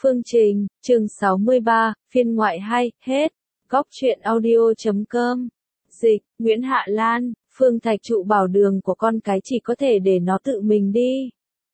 Phương Trình, chương 63, phiên ngoại 2, hết. Góc truyện audio.com. Dịch, Nguyễn Hạ Lan, Phương Thạch Trụ bảo đường của con cái chỉ có thể để nó tự mình đi.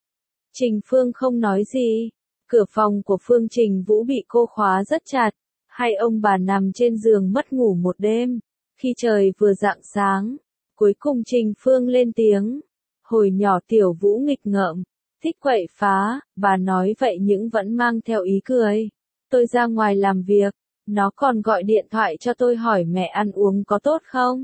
Trình Phương không nói gì. Cửa phòng của Phương Trình Vũ bị cô khóa rất chặt. Hai ông bà nằm trên giường mất ngủ một đêm. Khi trời vừa rạng sáng, cuối cùng Trình Phương lên tiếng. Hồi nhỏ Tiểu Vũ nghịch ngợm, thích quậy phá, bà nói vậy nhưng vẫn mang theo ý cười. Tôi ra ngoài làm việc, nó còn gọi điện thoại cho tôi hỏi mẹ ăn uống có tốt không?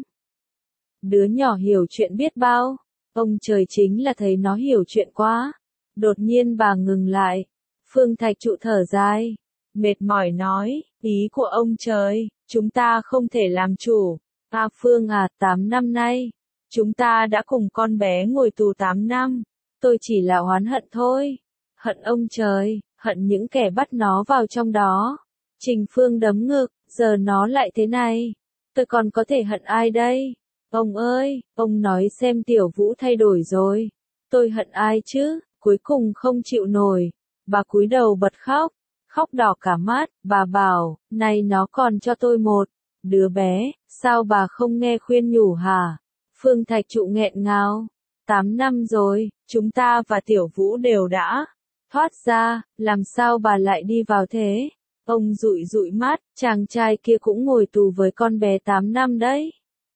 Đứa nhỏ hiểu chuyện biết bao, ông trời chính là thấy nó hiểu chuyện quá. Đột nhiên bà ngừng lại, Phương Thạch Trụ thở dài, mệt mỏi nói, ý của ông trời, chúng ta không thể làm chủ. Phương à, 8 năm nay, chúng ta đã cùng con bé ngồi tù 8 năm. Tôi chỉ là oán hận thôi. Hận ông trời, hận những kẻ bắt nó vào trong đó. Trình Phương đấm ngực, giờ nó lại thế này. Tôi còn có thể hận ai đây? Ông ơi, ông nói xem Tiểu Vũ thay đổi rồi. Tôi hận ai chứ? Cuối cùng không chịu nổi. Bà cúi đầu bật khóc. Khóc đỏ cả mắt, bà bảo, này nó còn cho tôi một đứa bé, sao bà không nghe khuyên nhủ hả? Phương Thạch Trụ nghẹn ngào. 8 năm rồi, chúng ta và Tiểu Vũ đều đã thoát ra, làm sao bà lại đi vào thế? Ông dụi dụi mắt, chàng trai kia cũng ngồi tù với con bé 8 năm đấy.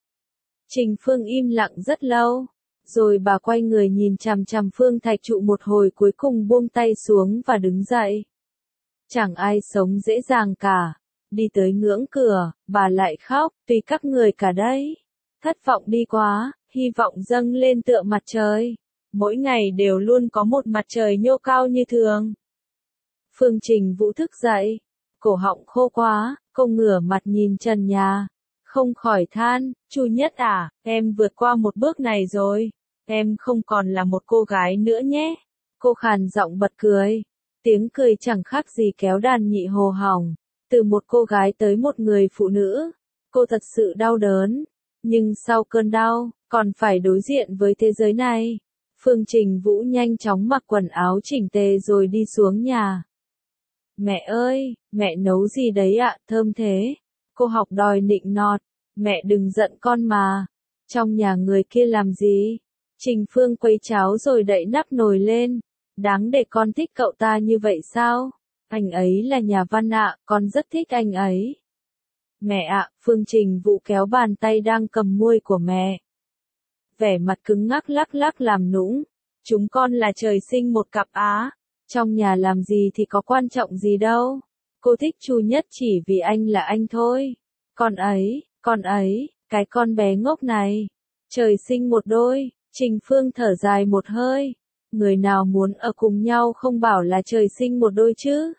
Trình Phương im lặng rất lâu, rồi bà quay người nhìn chằm chằm Phương Thạch Trụ một hồi cuối cùng buông tay xuống và đứng dậy. Chẳng ai sống dễ dàng cả. Đi tới ngưỡng cửa, bà lại khóc, tùy các người cả đấy. Thất vọng đi quá, hy vọng dâng lên tựa mặt trời. Mỗi ngày đều luôn có một mặt trời nhô cao như thường. Phương Trình Vũ thức dậy, cổ họng khô quá, cô ngửa mặt nhìn trần nhà. Không khỏi than, Chu Nhất à, em vượt qua một bước này rồi. Em không còn là một cô gái nữa nhé. Cô khàn giọng bật cười. Tiếng cười chẳng khác gì kéo đàn nhị hồ hỏng. Từ một cô gái tới một người phụ nữ. Cô thật sự đau đớn. Nhưng sau cơn đau, còn phải đối diện với thế giới này. Phương Trình Vũ nhanh chóng mặc quần áo chỉnh tề rồi đi xuống nhà. Mẹ ơi, mẹ nấu gì đấy ạ, thơm thế. Cô học đòi nịnh nọt. Mẹ đừng giận con mà. Trong nhà người kia làm gì? Trình Phương quấy cháo rồi đậy nắp nồi lên. Đáng để con thích cậu ta như vậy sao? Anh ấy là nhà văn ạ, con rất thích anh ấy. Mẹ ạ, Phương Trình Vũ kéo bàn tay đang cầm muôi của mẹ. Vẻ mặt cứng ngắc lắc lắc làm nũng. Chúng con là trời sinh một cặp á. Trong nhà làm gì thì có quan trọng gì đâu. Cô thích Chu Nhất chỉ vì anh là anh thôi. Con ấy, cái con bé ngốc này. Trời sinh một đôi, Trình Phương thở dài một hơi. Người nào muốn ở cùng nhau không bảo là trời sinh một đôi chứ.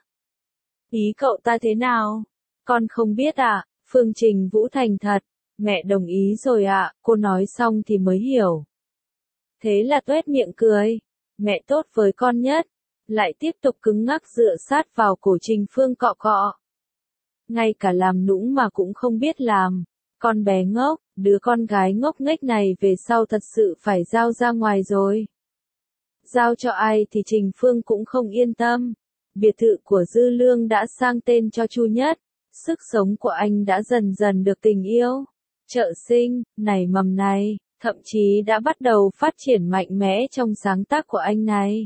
Ý cậu ta thế nào? Con không biết ạ. Phương Trình Vũ thành thật. Mẹ đồng ý rồi ạ, cô nói xong thì mới hiểu. Thế là tuét miệng cười. Mẹ tốt với con nhất. Lại tiếp tục cứng ngắc dựa sát vào cổ Trình Phương cọ cọ. Ngay cả làm nũng mà cũng không biết làm. Con bé ngốc, đứa con gái ngốc nghếch này về sau thật sự phải giao ra ngoài rồi. Giao cho ai thì Trình Phương cũng không yên tâm. Biệt thự của Dư Lương đã sang tên cho Chu Nhất. Sức sống của anh đã dần dần được tình yêu. Trợ sinh, nảy mầm này, thậm chí đã bắt đầu phát triển mạnh mẽ trong sáng tác của anh này.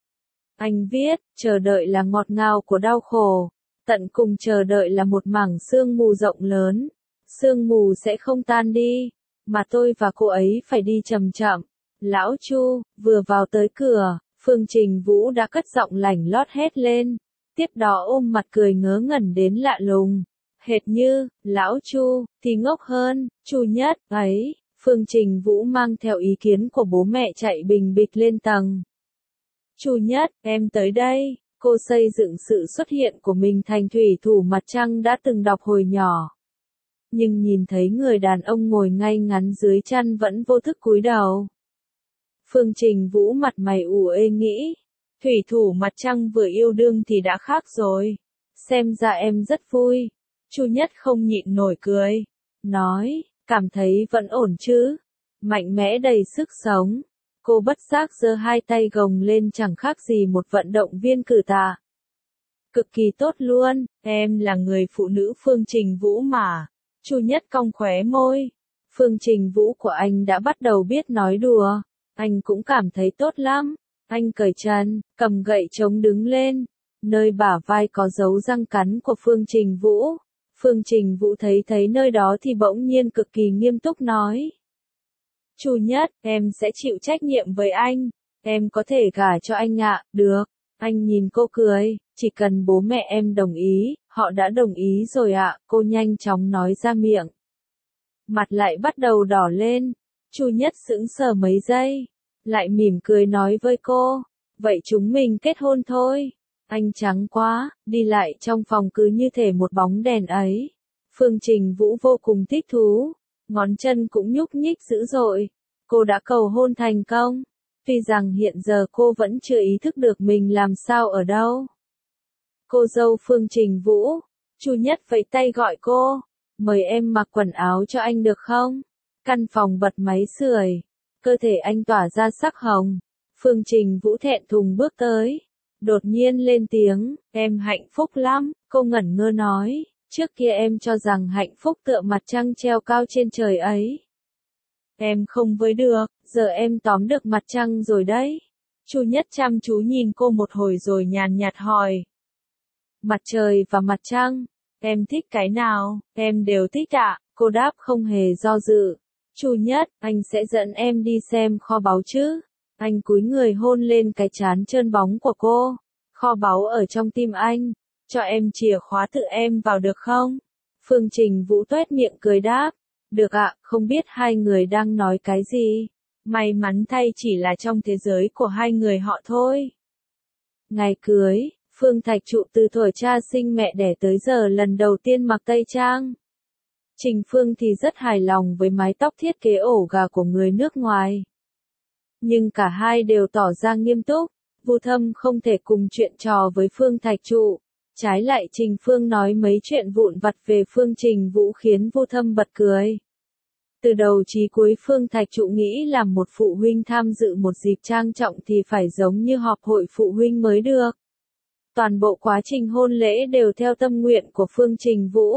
Anh viết, chờ đợi là ngọt ngào của đau khổ. Tận cùng chờ đợi là một mảng sương mù rộng lớn. Sương mù sẽ không tan đi, mà tôi và cô ấy phải đi chậm chậm. Lão Chu, vừa vào tới cửa, Phương Trình Vũ đã cất giọng lảnh lót hét lên. Tiếp đó ôm mặt cười ngớ ngẩn đến lạ lùng. Hệt như, Lão Chu, thì ngốc hơn, Chu Nhất, ấy. Phương Trình Vũ mang theo ý kiến của bố mẹ chạy bình bịch lên tầng. Chu Nhất, em tới đây. Cô xây dựng sự xuất hiện của mình thành thủy thủ mặt trăng đã từng đọc hồi nhỏ. Nhưng nhìn thấy người đàn ông ngồi ngay ngắn dưới chăn vẫn vô thức cúi đầu. Phương Trình Vũ mặt mày ủ ê nghĩ. Thủy thủ mặt trăng vừa yêu đương thì đã khác rồi. Xem ra em rất vui. Chu Nhất không nhịn nổi cười. Nói, cảm thấy vẫn ổn chứ. Mạnh mẽ đầy sức sống. Cô bất giác giơ hai tay gồng lên chẳng khác gì một vận động viên cử tạ. Cực kỳ tốt luôn, em là người phụ nữ Phương Trình Vũ mà. Chu Nhất cong khóe môi. Phương Trình Vũ của anh đã bắt đầu biết nói đùa. Anh cũng cảm thấy tốt lắm. Anh cởi trần, cầm gậy chống đứng lên. Nơi bả vai có dấu răng cắn của Phương Trình Vũ. Phương Trình Vũ thấy nơi đó thì bỗng nhiên cực kỳ nghiêm túc nói. Chu Nhất, em sẽ chịu trách nhiệm với anh. Em có thể gả cho anh ạ, được. Anh nhìn cô cười, chỉ cần bố mẹ em đồng ý, họ đã đồng ý rồi ạ, cô nhanh chóng nói ra miệng. Mặt lại bắt đầu đỏ lên, Chu Nhất sững sờ mấy giây, lại mỉm cười nói với cô, vậy chúng mình kết hôn thôi. Anh trắng quá, đi lại trong phòng cứ như thể một bóng đèn ấy. Phương Trình Vũ vô cùng thích thú, ngón chân cũng nhúc nhích dữ dội. Cô đã cầu hôn thành công. Tuy rằng hiện giờ cô vẫn chưa ý thức được mình làm sao ở đâu. Cô dâu Phương Trình Vũ, Chu Nhất vẫy tay gọi cô, mời em mặc quần áo cho anh được không? Căn phòng bật máy sưởi, cơ thể anh tỏa ra sắc hồng. Phương Trình Vũ thẹn thùng bước tới, đột nhiên lên tiếng, em hạnh phúc lắm, cô ngẩn ngơ nói, trước kia em cho rằng hạnh phúc tựa mặt trăng treo cao trên trời ấy. Em không với được, giờ em tóm được mặt trăng rồi đấy. Chu Nhất chăm chú nhìn cô một hồi rồi nhàn nhạt hỏi. Mặt trời và mặt trăng, em thích cái nào, em đều thích ạ, cô đáp không hề do dự. Chu Nhất, anh sẽ dẫn em đi xem kho báu chứ. Anh cúi người hôn lên cái trán trơn bóng của cô. Kho báu ở trong tim anh, cho em chìa khóa tự em vào được không? Phương Trình Vũ tuét miệng cười đáp. Được ạ, không biết hai người đang nói cái gì. May mắn thay chỉ là trong thế giới của hai người họ thôi. Ngày cưới, Phương Thạch Trụ từ thuở cha sinh mẹ đẻ tới giờ lần đầu tiên mặc tây trang. Trình Phương thì rất hài lòng với mái tóc thiết kế ổ gà của người nước ngoài. Nhưng cả hai đều tỏ ra nghiêm túc, Vu Thâm không thể cùng chuyện trò với Phương Thạch Trụ. Trái lại Trình Phương nói mấy chuyện vụn vặt về Phương Trình Vũ khiến Vu Thâm bật cười. Từ đầu chí cuối Phương Thạch Trụ nghĩ làm một phụ huynh tham dự một dịp trang trọng thì phải giống như họp hội phụ huynh mới được. Toàn bộ quá trình hôn lễ đều theo tâm nguyện của Phương Trình Vũ.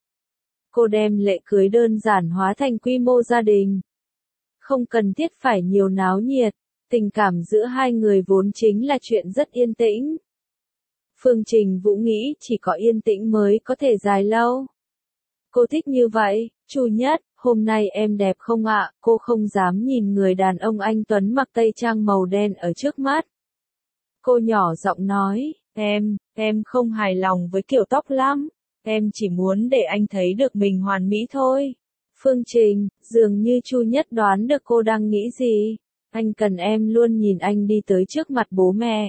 Cô đem lễ cưới đơn giản hóa thành quy mô gia đình. Không cần thiết phải nhiều náo nhiệt, tình cảm giữa hai người vốn chính là chuyện rất yên tĩnh. Phương Trình Vũ nghĩ chỉ có yên tĩnh mới có thể dài lâu. Cô thích như vậy, Chu Nhất, hôm nay em đẹp không ạ? Cô không dám nhìn người đàn ông anh tuấn mặc tây trang màu đen ở trước mắt. Cô nhỏ giọng nói, em không hài lòng với kiểu tóc lắm. Em chỉ muốn để anh thấy được mình hoàn mỹ thôi. Phương Trình, dường như Chu Nhất đoán được cô đang nghĩ gì. Anh cần em luôn nhìn anh đi tới trước mặt bố mẹ.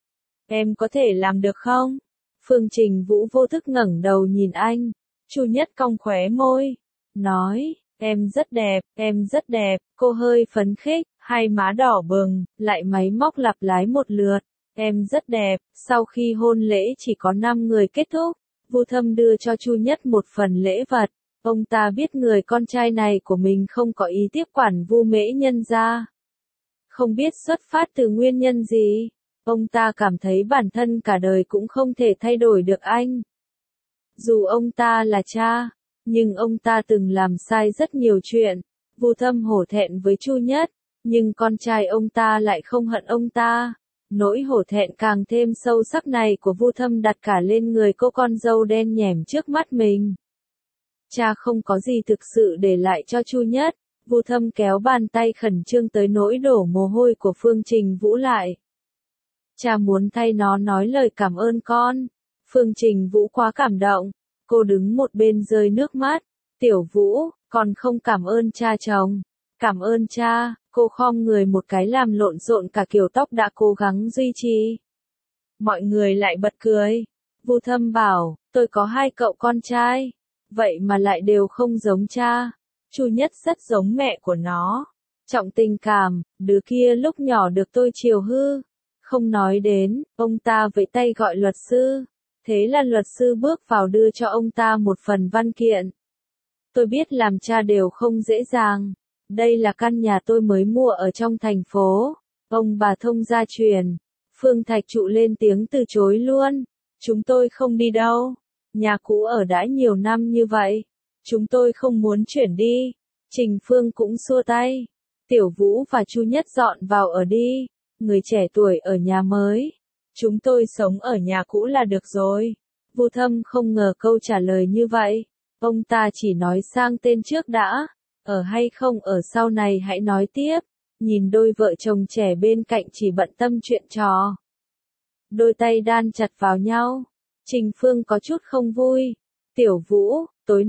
Em có thể làm được không? Phương Trình Vũ vô thức ngẩng đầu nhìn anh. Chu Nhất cong khóe môi. Nói, em rất đẹp. Cô hơi phấn khích, hai má đỏ bừng, lại máy móc lặp lại một lượt. Em rất đẹp. Sau khi hôn lễ chỉ có 5 người kết thúc, Vu Thâm đưa cho Chu Nhất một phần lễ vật. Ông ta biết người con trai này của mình không có ý tiếp quản Vu Mễ Nhân gia. Không biết xuất phát từ nguyên nhân gì, ông ta cảm thấy bản thân cả đời cũng không thể thay đổi được anh. Dù ông ta là cha, nhưng ông ta từng làm sai rất nhiều chuyện. Vu Thâm hổ thẹn với Chu Nhất, nhưng con trai ông ta lại không hận ông ta. Nỗi hổ thẹn càng thêm sâu sắc này của Vu Thâm đặt cả lên người cô con dâu đen nhẻm trước mắt mình. Cha không có gì thực sự để lại cho Chu Nhất. Vu Thâm kéo bàn tay khẩn trương tới nỗi đổ mồ hôi của Phương Trình Vũ lại. Cha muốn thay nó nói lời cảm ơn con. Phương Trình Vũ quá cảm động. Cô đứng một bên rơi nước mắt. Tiểu Vũ, con không cảm ơn cha chồng. Cảm ơn cha. Cô khom người một cái làm lộn xộn cả kiểu tóc đã cố gắng duy trì. Mọi người lại bật cười. Vu Thâm bảo, tôi có 2 cậu con trai. Vậy mà lại đều không giống cha. Chu Nhất rất giống mẹ của nó. Trọng tình cảm, đứa kia lúc nhỏ được tôi chiều hư. Không nói đến, ông ta vẫy tay gọi luật sư. Thế là luật sư bước vào đưa cho ông ta một phần văn kiện. Tôi biết làm cha đều không dễ dàng. Đây là căn nhà tôi mới mua ở trong thành phố. Ông bà thông gia truyền. Phương Thạch Trụ lên tiếng từ chối luôn. Chúng tôi không đi đâu. Nhà cũ ở đã nhiều năm như vậy. Chúng tôi không muốn chuyển đi. Trình Phương cũng xua tay. Tiểu Vũ và Chu Nhất dọn vào ở đi. Người trẻ tuổi ở nhà mới. Chúng tôi sống ở nhà cũ là được rồi. Vu Thâm không ngờ câu trả lời như vậy. Ông ta chỉ nói sang tên trước đã. Ở hay không ở sau này hãy nói tiếp. Nhìn đôi vợ chồng trẻ bên cạnh chỉ bận tâm chuyện trò. Đôi tay đan chặt vào nhau. Trình Phương có chút không vui. Tiểu Vũ, tối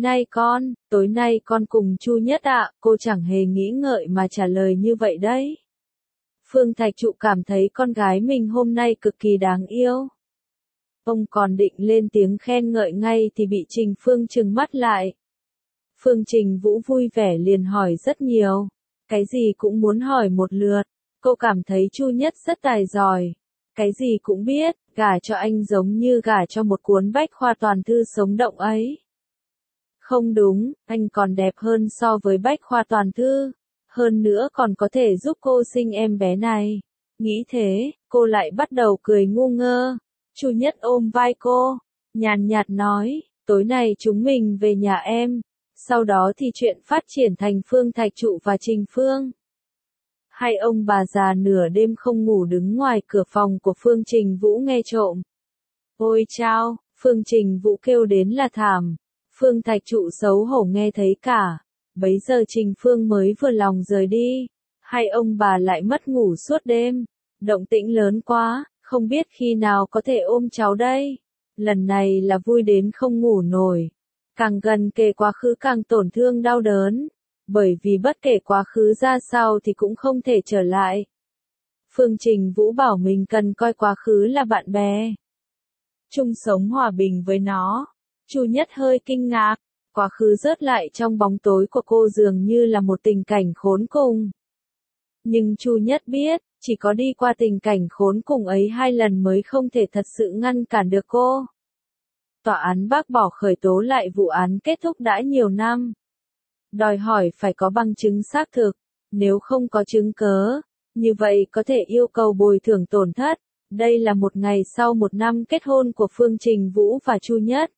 nay con cùng Chu Nhất ạ, cô chẳng hề nghĩ ngợi mà trả lời như vậy đấy. Phương Thạch Trụ cảm thấy con gái mình hôm nay cực kỳ đáng yêu. Ông còn định lên tiếng khen ngợi ngay thì bị Trình Phương trừng mắt lại. Phương Trình Vũ vui vẻ liền hỏi rất nhiều. Cái gì cũng muốn hỏi một lượt. Cô cảm thấy Chu Nhất rất tài giỏi. Cái gì cũng biết, gả cho anh giống như gả cho một cuốn bách khoa toàn thư sống động ấy. Không đúng, anh còn đẹp hơn so với bách khoa toàn thư. Hơn nữa còn có thể giúp cô sinh em bé này. Nghĩ thế, cô lại bắt đầu cười ngu ngơ. Chu Nhất ôm vai cô, nhàn nhạt nói, tối nay chúng mình về nhà em. Sau đó thì chuyện phát triển thành Phương Thạch Trụ và Trình Phương. Hai ông bà già nửa đêm không ngủ đứng ngoài cửa phòng của Phương Trình Vũ nghe trộm. Ôi chao, Phương Trình Vũ kêu đến là thảm. Phương Thạch Trụ xấu hổ nghe thấy cả. Bấy giờ Trình Phương mới vừa lòng rời đi. Hai ông bà lại mất ngủ suốt đêm. Động tĩnh lớn quá, không biết khi nào có thể ôm cháu đây. Lần này là vui đến không ngủ nổi. Càng gần kề quá khứ càng tổn thương đau đớn. Bởi vì bất kể quá khứ ra sao thì cũng không thể trở lại. Phương Trình Vũ bảo mình cần coi quá khứ là bạn bè. Chung sống hòa bình với nó. Chu Nhất hơi kinh ngạc. Quá khứ rớt lại trong bóng tối của cô dường như là một tình cảnh khốn cùng. Nhưng Chu Nhất biết, chỉ có đi qua tình cảnh khốn cùng ấy 2 lần mới không thể thật sự ngăn cản được cô. Tòa án bác bỏ khởi tố lại vụ án kết thúc đã nhiều năm. Đòi hỏi phải có bằng chứng xác thực. Nếu không có chứng cớ, như vậy có thể yêu cầu bồi thường tổn thất. Đây là một ngày sau 1 năm kết hôn của Phương Trình Vũ và Chu Nhất.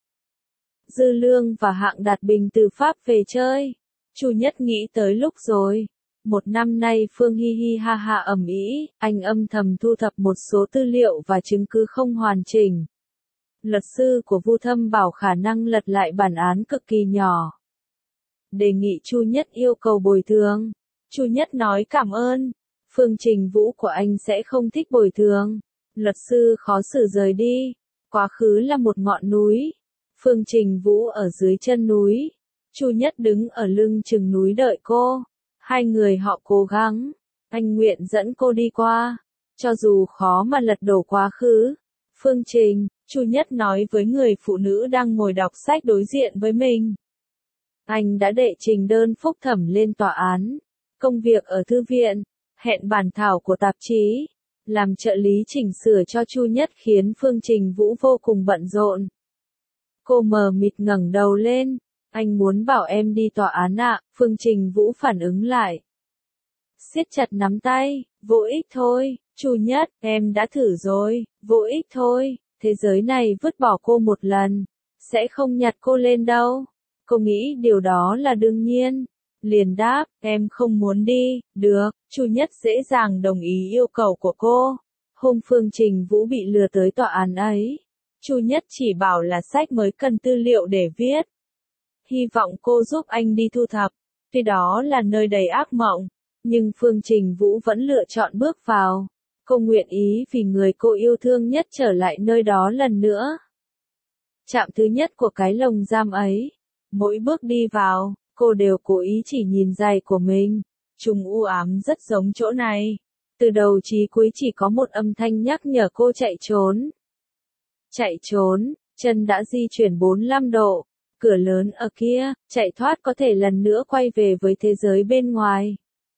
Dư Lương và Hạng Đạt Bình từ Pháp về chơi. Chu Nhất nghĩ tới lúc rồi. 1 năm nay Phương hi hi ha ha ầm ĩ, anh âm thầm thu thập một số tư liệu và chứng cứ không hoàn chỉnh. Luật sư của Vu Thâm bảo khả năng lật lại bản án cực kỳ nhỏ. Đề nghị Chu Nhất yêu cầu bồi thường. Chu Nhất nói cảm ơn. Phương Trình Vũ của anh sẽ không thích bồi thường. Luật sư khó xử rời đi. Quá khứ là một ngọn núi. Phương Trình Vũ ở dưới chân núi. Chu Nhất đứng ở lưng chừng núi đợi cô. Hai người họ cố gắng. Anh nguyện dẫn cô đi qua. Cho dù khó mà lật đổ quá khứ. Phương Trình, Chu Nhất nói với người phụ nữ đang ngồi đọc sách đối diện với mình. Anh đã đệ trình đơn phúc thẩm lên tòa án. Công việc ở thư viện. Hẹn bản thảo của tạp chí. Làm trợ lý chỉnh sửa cho Chu Nhất khiến Phương Trình Vũ vô cùng bận rộn. Cô mờ mịt ngẩng đầu lên. Anh muốn bảo em đi tòa án ạ. Phương Trình Vũ phản ứng lại. Siết chặt nắm tay. Vô ích thôi. Chu Nhất, em đã thử rồi. Vô ích thôi. Thế giới này vứt bỏ cô một lần. Sẽ không nhặt cô lên đâu. Cô nghĩ điều đó là đương nhiên. Liền đáp, em không muốn đi. Được. Chu Nhất dễ dàng đồng ý yêu cầu của cô. Hôm Phương Trình Vũ bị lừa tới tòa án ấy. Chu Nhất chỉ bảo là sách mới cần tư liệu để viết. Hy vọng cô giúp anh đi thu thập. Tuy đó là nơi đầy ác mộng. Nhưng Phương Trình Vũ vẫn lựa chọn bước vào. Cô nguyện ý vì người cô yêu thương nhất trở lại nơi đó lần nữa. Trạm thứ nhất của cái lồng giam ấy. Mỗi bước đi vào, cô đều cố ý chỉ nhìn giày của mình. Chúng u ám rất giống chỗ này. Từ đầu chí cuối chỉ có một âm thanh nhắc nhở cô chạy trốn. Chạy trốn, chân đã di chuyển 45 độ. Cửa lớn ở kia, chạy thoát có thể lần nữa quay về với thế giới bên ngoài.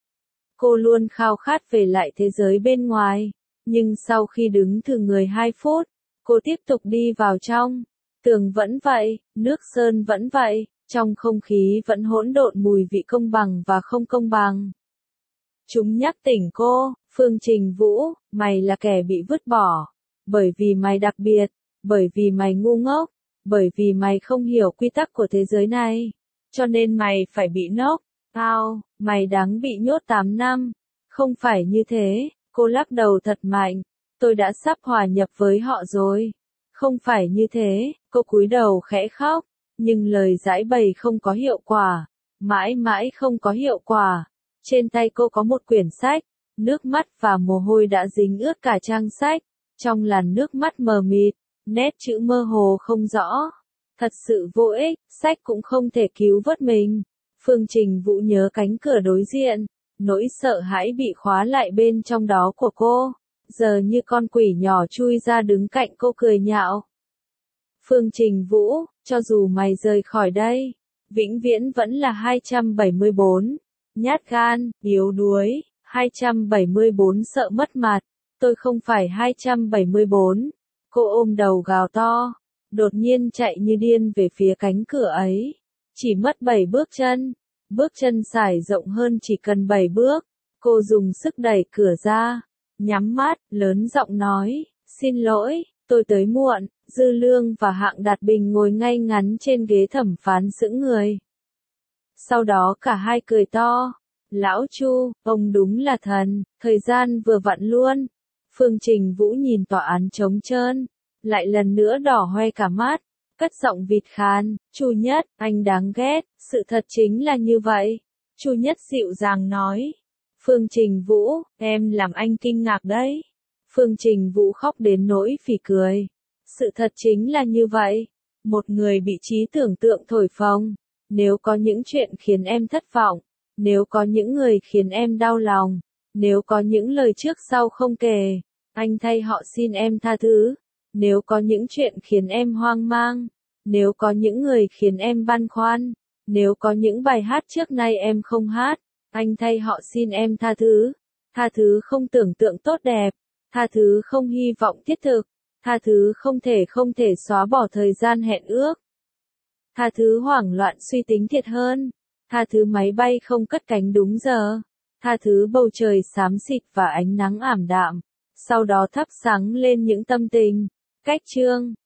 Cô luôn khao khát về lại thế giới bên ngoài. Nhưng sau khi đứng thử người 2 phút, cô tiếp tục đi vào trong. Tường vẫn vậy, nước sơn vẫn vậy, trong không khí vẫn hỗn độn mùi vị công bằng và không công bằng. Chúng nhắc tỉnh cô, Phương Trình Vũ, mày là kẻ bị vứt bỏ. Bởi vì mày đặc biệt, Bởi vì mày ngu ngốc, bởi vì mày không hiểu quy tắc của thế giới này, cho nên mày phải bị nốc. Tao, mày đáng bị nhốt 8 năm. Không phải như thế, cô lắc đầu thật mạnh. Tôi đã sắp hòa nhập với họ rồi. Không phải như thế, cô cúi đầu khẽ khóc. Nhưng lời giãi bày không có hiệu quả. Mãi mãi không có hiệu quả. Trên tay cô có một quyển sách. Nước mắt và mồ hôi đã dính ướt cả trang sách. Trong làn nước mắt mờ mịt, nét chữ mơ hồ không rõ. Thật sự vô ích, sách cũng không thể cứu vớt mình. Phương Trình Vũ nhớ cánh cửa đối diện, nỗi sợ hãi bị khóa lại bên trong đó của cô, giờ như con quỷ nhỏ chui ra đứng cạnh cô cười nhạo. Phương Trình Vũ, cho dù mày rời khỏi đây, vĩnh viễn vẫn là 274, nhát gan, yếu đuối, 274 sợ mất mặt, tôi không phải 274, cô ôm đầu gào to, đột nhiên chạy như điên về phía cánh cửa ấy, chỉ mất 7 bước chân sải rộng hơn chỉ cần 7 bước, cô dùng sức đẩy cửa ra, nhắm mắt, lớn giọng nói, xin lỗi, tôi tới muộn. Dư Lương và Hạng Đạt Bình ngồi ngay ngắn trên ghế thẩm phán sững người. Sau đó cả hai cười to. Lão Chu, ông đúng là thần, thời gian vừa vặn luôn. Phương Trình Vũ nhìn tòa án trống trơn, lại lần nữa đỏ hoe cả mắt, cất giọng vịt khàn, Chu Nhất, anh đáng ghét, sự thật chính là như vậy. Chu Nhất dịu dàng nói. Phương Trình Vũ, em làm anh kinh ngạc đấy. Phương Trình Vũ khóc đến nỗi phì cười. Sự thật chính là như vậy. Một người bị trí tưởng tượng thổi phồng. Nếu có những chuyện khiến em thất vọng, nếu có những người khiến em đau lòng, nếu có những lời trước sau không kể, anh thay họ xin em tha thứ. Nếu có những chuyện khiến em hoang mang, nếu có những người khiến em băn khoăn, nếu có những bài hát trước nay em không hát, anh thay họ xin em tha thứ. Tha thứ không tưởng tượng tốt đẹp, tha thứ không hy vọng thiết thực, tha thứ không thể xóa bỏ thời gian hẹn ước. Tha thứ hoảng loạn suy tính thiệt hơn. Tha thứ máy bay không cất cánh đúng giờ. Tha thứ bầu trời xám xịt và ánh nắng ảm đạm. Sau đó thắp sáng lên những tâm tình. Cách chương